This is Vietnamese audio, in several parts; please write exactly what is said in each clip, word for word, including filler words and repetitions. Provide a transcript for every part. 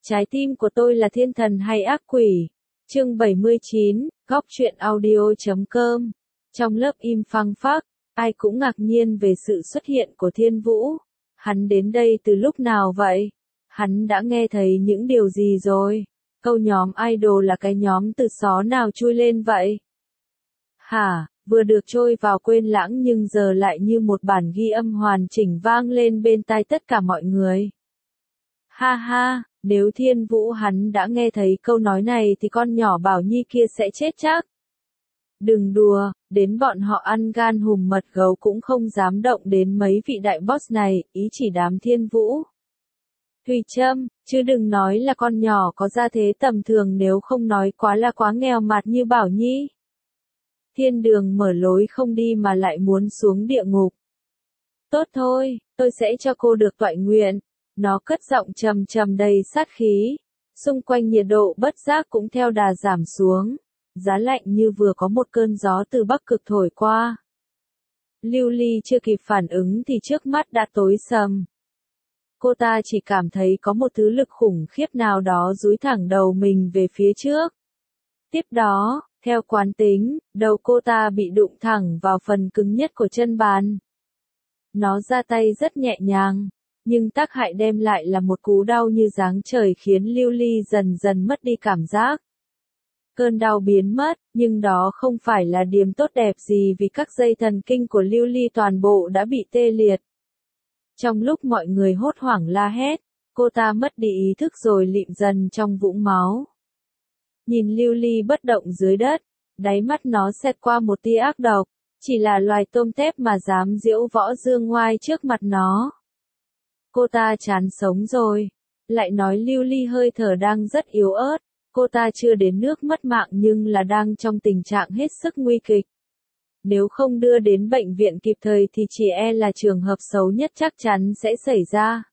Trái tim của tôi là thiên thần hay ác quỷ? Chương bảy mươi chín, góc truyện audio chấm com. Trong lớp im phăng phắc, ai cũng ngạc nhiên về sự xuất hiện của Thiên Vũ. Hắn đến đây từ lúc nào vậy? Hắn đã nghe thấy những điều gì rồi? Câu nhóm idol là cái nhóm từ xó nào chui lên vậy? Hả, vừa được trôi vào quên lãng nhưng giờ lại như một bản ghi âm hoàn chỉnh vang lên bên tai tất cả mọi người. Ha ha, nếu Thiên Vũ hắn đã nghe thấy câu nói này thì con nhỏ Bảo Nhi kia sẽ chết chắc. Đừng đùa, đến bọn họ ăn gan hùm mật gấu cũng không dám động đến mấy vị đại boss này, ý chỉ đám Thiên Vũ. Thùy Trâm, chứ đừng nói là con nhỏ có gia thế tầm thường, nếu không nói quá là quá nghèo mạt như Bảo Nhi. Thiên đường mở lối không đi mà lại muốn xuống địa ngục. Tốt thôi, tôi sẽ cho cô được toại nguyện. Nó cất giọng trầm trầm đầy sát khí. Xung quanh nhiệt độ bất giác cũng theo đà giảm xuống. Giá lạnh như vừa có một cơn gió từ Bắc Cực thổi qua. Lưu Ly chưa kịp phản ứng thì trước mắt đã tối sầm. Cô ta chỉ cảm thấy có một thứ lực khủng khiếp nào đó dúi thẳng đầu mình về phía trước. Tiếp đó, theo quán tính, đầu cô ta bị đụng thẳng vào phần cứng nhất của chân bàn. Nó ra tay rất nhẹ nhàng, nhưng tác hại đem lại là một cú đau như giáng trời khiến Lưu Ly dần dần mất đi cảm giác. Cơn đau biến mất, nhưng đó không phải là điểm tốt đẹp gì vì các dây thần kinh của Lưu Ly toàn bộ đã bị tê liệt. Trong lúc mọi người hốt hoảng la hét, cô ta mất đi ý thức rồi lịm dần trong vũng máu. Nhìn Lưu Ly bất động dưới đất, đáy mắt nó xẹt qua một tia ác độc, chỉ là loài tôm tép mà dám giễu võ dương ngoai trước mặt nó. Cô ta chán sống rồi. Lại nói Lưu Ly hơi thở đang rất yếu ớt, cô ta chưa đến nước mất mạng nhưng là đang trong tình trạng hết sức nguy kịch. Nếu không đưa đến bệnh viện kịp thời thì chỉ e là trường hợp xấu nhất chắc chắn sẽ xảy ra.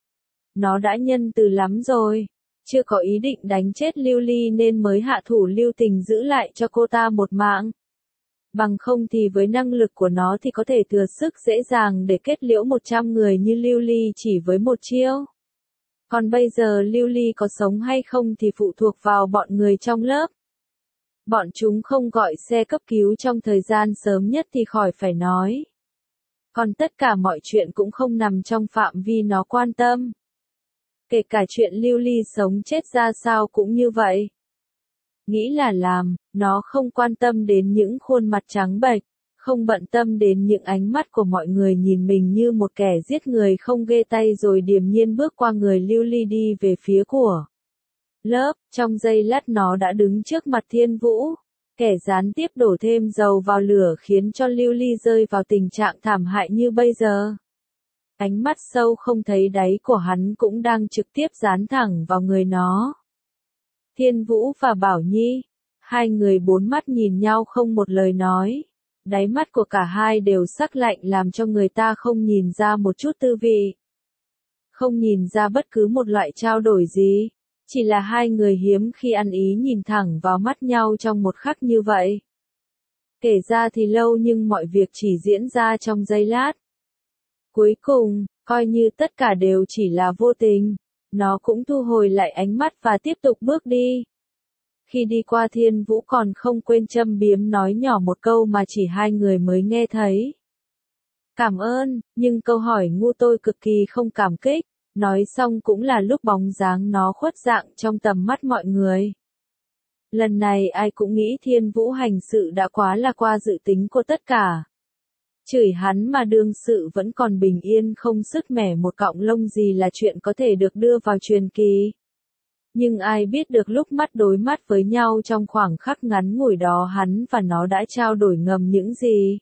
Nó đã nhân từ lắm rồi, chưa có ý định đánh chết Lưu Ly nên mới hạ thủ lưu tình giữ lại cho cô ta một mạng. Bằng không thì với năng lực của nó thì có thể thừa sức dễ dàng để kết liễu một trăm người như Lưu Ly chỉ với một chiêu. Còn bây giờ Lưu Ly có sống hay không thì phụ thuộc vào bọn người trong lớp. Bọn chúng không gọi xe cấp cứu trong thời gian sớm nhất thì khỏi phải nói. Còn tất cả mọi chuyện cũng không nằm trong phạm vi nó quan tâm. Kể cả chuyện Lưu Ly sống chết ra sao cũng như vậy. Nghĩ là làm, nó không quan tâm đến những khuôn mặt trắng bệch, không bận tâm đến những ánh mắt của mọi người nhìn mình như một kẻ giết người không ghê tay rồi điềm nhiên bước qua người Lưu Ly đi về phía của lớp. Trong giây lát nó đã đứng trước mặt Thiên Vũ, kẻ gián tiếp đổ thêm dầu vào lửa khiến cho Lưu Ly rơi vào tình trạng thảm hại như bây giờ. Ánh mắt sâu không thấy đáy của hắn cũng đang trực tiếp dán thẳng vào người nó. Thiên Vũ và Bảo Nhi, hai người bốn mắt nhìn nhau không một lời nói. Đáy mắt của cả hai đều sắc lạnh làm cho người ta không nhìn ra một chút tư vị. Không nhìn ra bất cứ một loại trao đổi gì. Chỉ là hai người hiếm khi ăn ý nhìn thẳng vào mắt nhau trong một khắc như vậy. Kể ra thì lâu nhưng mọi việc chỉ diễn ra trong giây lát. Cuối cùng, coi như tất cả đều chỉ là vô tình, nó cũng thu hồi lại ánh mắt và tiếp tục bước đi. Khi đi qua Thiên Vũ còn không quên châm biếm nói nhỏ một câu mà chỉ hai người mới nghe thấy. Cảm ơn, nhưng câu hỏi ngu tôi cực kỳ không cảm kích. Nói xong cũng là lúc bóng dáng nó khuất dạng trong tầm mắt mọi người. Lần này ai cũng nghĩ Thiên Vũ hành sự đã quá là qua dự tính của tất cả. Chửi hắn mà đương sự vẫn còn bình yên không sứt mẻ một cọng lông gì là chuyện có thể được đưa vào truyền kỳ. Nhưng ai biết được lúc mắt đối mắt với nhau trong khoảng khắc ngắn ngủi đó hắn và nó đã trao đổi ngầm những gì.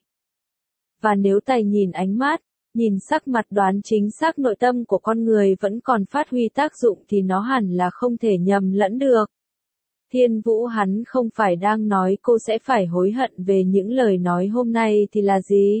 Và nếu tài nhìn ánh mắt, nhìn sắc mặt đoán chính xác nội tâm của con người vẫn còn phát huy tác dụng thì nó hẳn là không thể nhầm lẫn được. Thiên Vũ hắn không phải đang nói cô sẽ phải hối hận về những lời nói hôm nay thì là gì?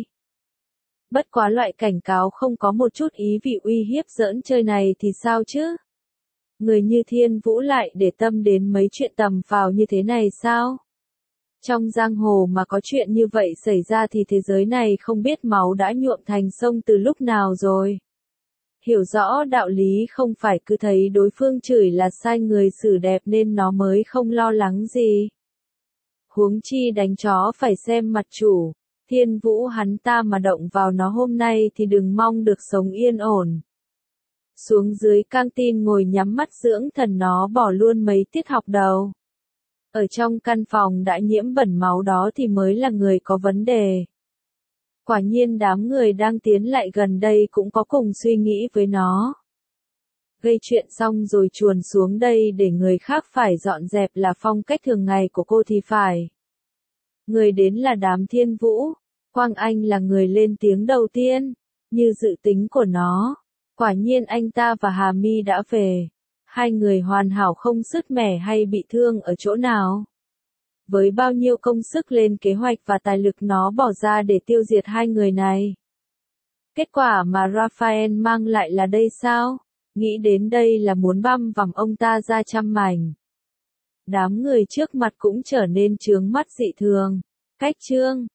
Bất quá loại cảnh cáo không có một chút ý vị uy hiếp giỡn chơi này thì sao chứ? Người như Thiên Vũ lại để tâm đến mấy chuyện tầm phào như thế này sao? Trong giang hồ mà có chuyện như vậy xảy ra thì thế giới này không biết máu đã nhuộm thành sông từ lúc nào rồi. Hiểu rõ đạo lý không phải cứ thấy đối phương chửi là sai người xử đẹp nên nó mới không lo lắng gì. Huống chi đánh chó phải xem mặt chủ, Thiên Vũ hắn ta mà động vào nó hôm nay thì đừng mong được sống yên ổn. Xuống dưới căng tin ngồi nhắm mắt dưỡng thần nó bỏ luôn mấy tiết học đầu. Ở trong căn phòng đã nhiễm bẩn máu đó thì mới là người có vấn đề. Quả nhiên đám người đang tiến lại gần đây cũng có cùng suy nghĩ với nó. Gây chuyện xong rồi chuồn xuống đây để người khác phải dọn dẹp là phong cách thường ngày của cô thì phải. Người đến là đám Thiên Vũ, Quang Anh là người lên tiếng đầu tiên, như dự tính của nó. Quả nhiên anh ta và Hà My đã về. Hai người hoàn hảo không sứt mẻ hay bị thương ở chỗ nào. Với bao nhiêu công sức lên kế hoạch và tài lực nó bỏ ra để tiêu diệt hai người này. Kết quả mà Raphael mang lại là đây sao? Nghĩ đến đây là muốn băm vằm ông ta ra trăm mảnh. Đám người trước mặt cũng trở nên chướng mắt dị thường. Cách chương